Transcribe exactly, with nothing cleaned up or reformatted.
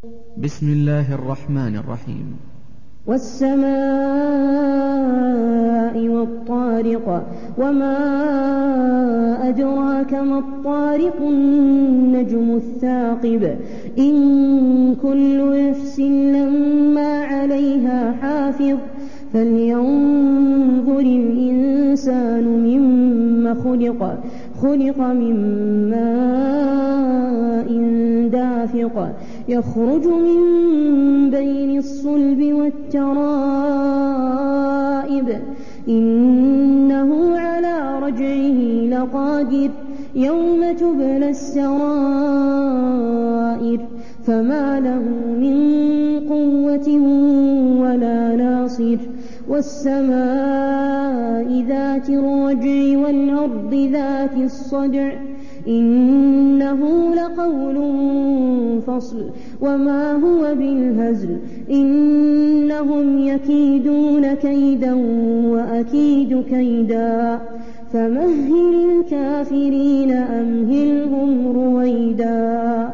بسم الله الرحمن الرحيم. والسماء والطارق وما أدراك ما الطارق النجم الثاقب إن كل نفس لما عليها حافظ فلينظر الإنسان مما خلق خلق من ماء دافق يخرج من بين الصلب والترائب إنه على رجعه لقادر يوم تبلى السرائر فما له من قوة ولا ناصر والسماء ذات الرجع والأرض ذات الصدع إنه لقول فصل وما هو بالهزل إنهم يكيدون كيدا وأكيد كيدا فمهل الكافرين أمهلهم رويدا.